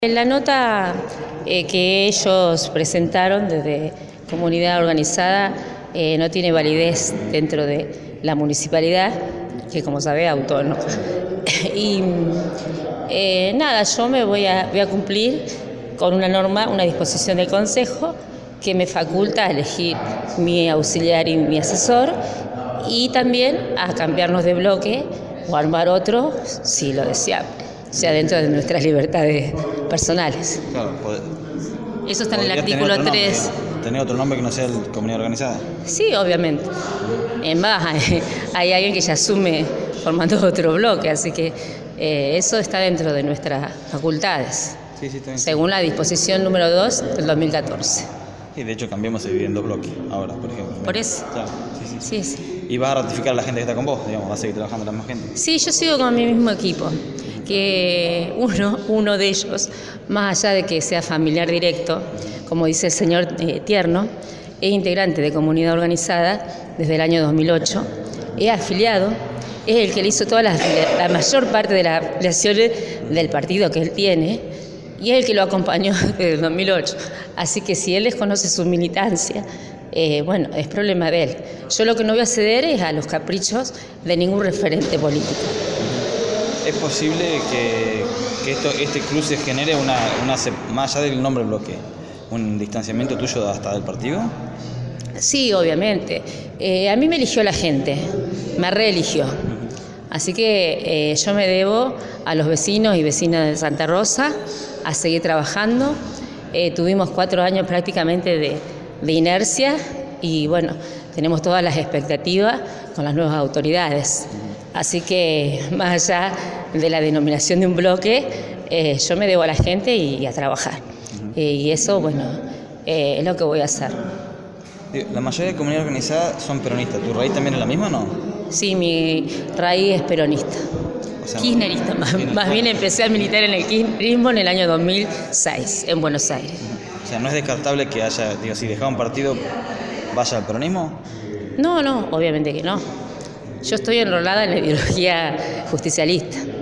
La nota que ellos presentaron desde Comunidad Organizada no tiene validez dentro de la municipalidad, que como sabe es autónoma. Y nada, yo me voy a cumplir con una norma, una disposición del Consejo que me faculta a elegir mi auxiliar y mi asesor, y también a cambiarnos de bloque o armar otro si lo deseamos, o sea, dentro de nuestras libertades personales. Claro, Eso está en el artículo 3. ¿Tener otro nombre que no sea el Comunidad Organizada? Sí, obviamente. Es más, hay alguien que ya asume formando otro bloque, así que eso está dentro de nuestras facultades, Sí, está bien. según la disposición número 2 del 2014. Y de hecho cambiamos el en dos bloques ahora, por ejemplo. ¿Por eso? Claro, sí. Sí. ¿Y vas a ratificar a la gente que está con vos? Digamos, ¿vas a seguir trabajando la misma gente? Sí, yo sigo con mi mismo equipo, que uno de ellos, más allá de que sea familiar directo, como dice el señor Tierno, es integrante de Comunidad Organizada desde el año 2008, es afiliado, es el que le hizo la mayor parte de las afiliaciones del partido que él tiene, y es el que lo acompañó desde el 2008. Así que si él desconoce su militancia, bueno, es problema de él. Yo lo que no voy a ceder es a los caprichos de ningún referente político. ¿Es posible que este cruce genere más allá del nombre bloque, un distanciamiento tuyo hasta del partido? Sí, obviamente. A mí me eligió la gente, me reeligió. Así que yo me debo a los vecinos y vecinas de Santa Rosa a seguir trabajando. Tuvimos 4 años prácticamente de inercia y bueno, tenemos todas las expectativas con las nuevas autoridades. Así que más allá de la denominación de un bloque, yo me debo a la gente y a trabajar. Y eso, bueno, es lo que voy a hacer. La mayoría de comunidad organizada son peronistas. ¿Tu raíz también es la misma o no? Sí, mi raíz es peronista. O sea, Kirchnerista, más bien empecé a militar en el kirchnerismo en el año 2006, en Buenos Aires. O sea, ¿no es descartable que haya, si dejaba un partido, vaya al peronismo? No, obviamente que no. Yo estoy enrolada en la ideología justicialista.